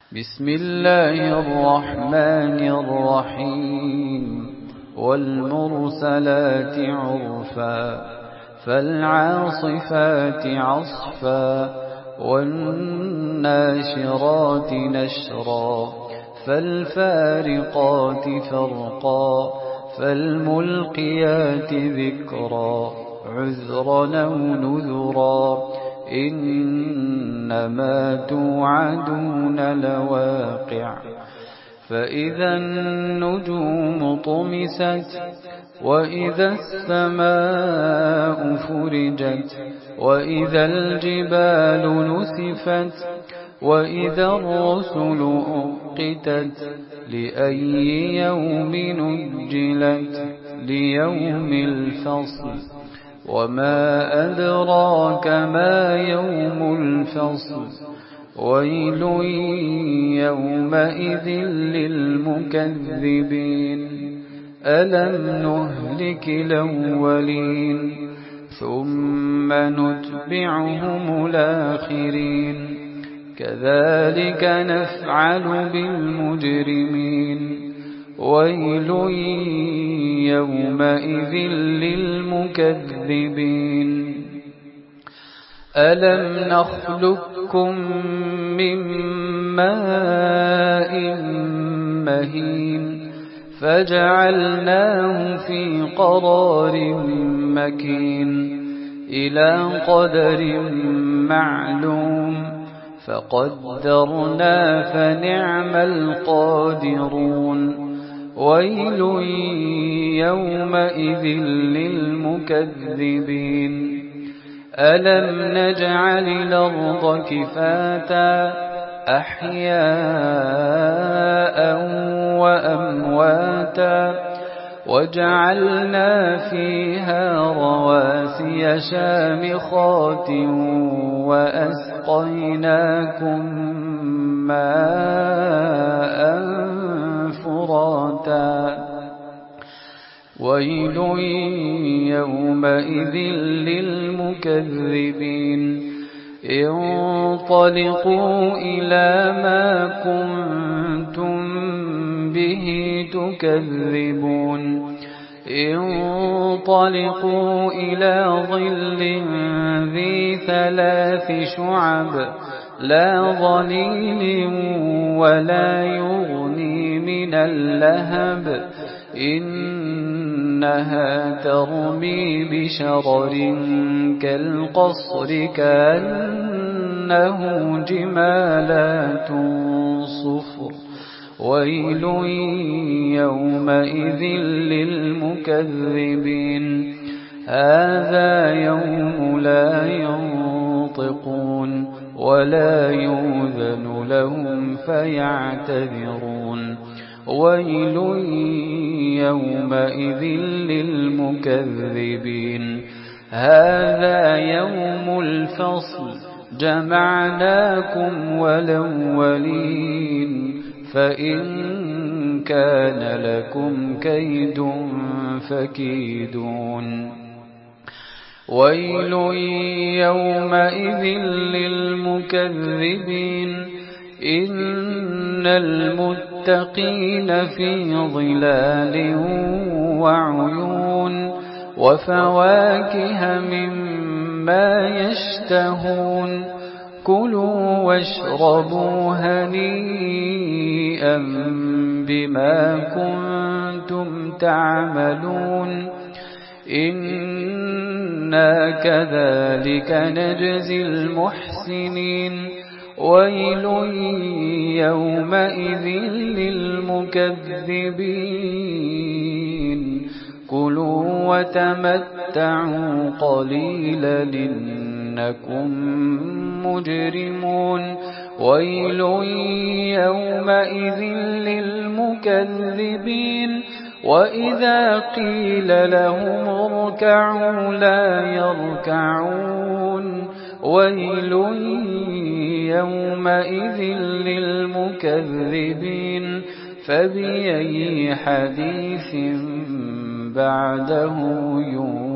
بسم الله الرحمن الرحيم والمرسلات عرفا فالعاصفات عصفا والناشرات نشرا فالفارقات فرقا فالملقيات ذكرا عذرا أو نذرا إنما توعدون لواقع فإذا النجوم طمست وإذا السماء فرجت وإذا الجبال نسفت وإذا الرسل أقتت لأي يوم نجلت ليوم الفصل وما أدراك ما يوم الفصل ويل يومئذ للمكذبين ألم نهلك الأولين ثم نتبعهم الآخرين كذلك نفعل بالمجرمين ويل يومئذ للمكذبين ألم نخلقكم من ماء مهين فجعلناه في قرار مكين إلى قدر معلوم فقدرنا فنعم القادرون ويل يومئذ للمكذبين ألم نجعل الأرض كفاتا أحياء وأمواتا وجعلنا فيها رواسي شامخات وأسقيناكم ماء فراتا ويل يومئذ للمكذبين انطلقوا إلى ما كنتم به تكذبون انطلقوا إلى ظل ذي 3 شعب لا ظليل ولا يغني من اللهب إنها ترمي بشرر كالقصر كأنه جمالات صفر ويل يومئذ للمكذبين هذا يوم لا ينطقون ولا يؤذن لهم فيعتذرون ويل يومئذ للمكذبين هذا يوم الفصل جمعناكم والأولين فإن كان لكم كيد فكيدون ويل يومئذ للمكذبين إن المتقين في ظلال وعيون وفواكه مما يشتهون كلوا واشربوا هنيئا بما كنتم تعملون إنا كذلك نجزي المحسنين ويل يومئذ للمكذبين كلوا وتمتعوا قليلا إنكم مجرمون ويل يومئذ للمكذبين وإذا قيل لهم اركعوا لا يركعون ويل يومئذ للمكذبين فبأي حديث بعده يؤمنون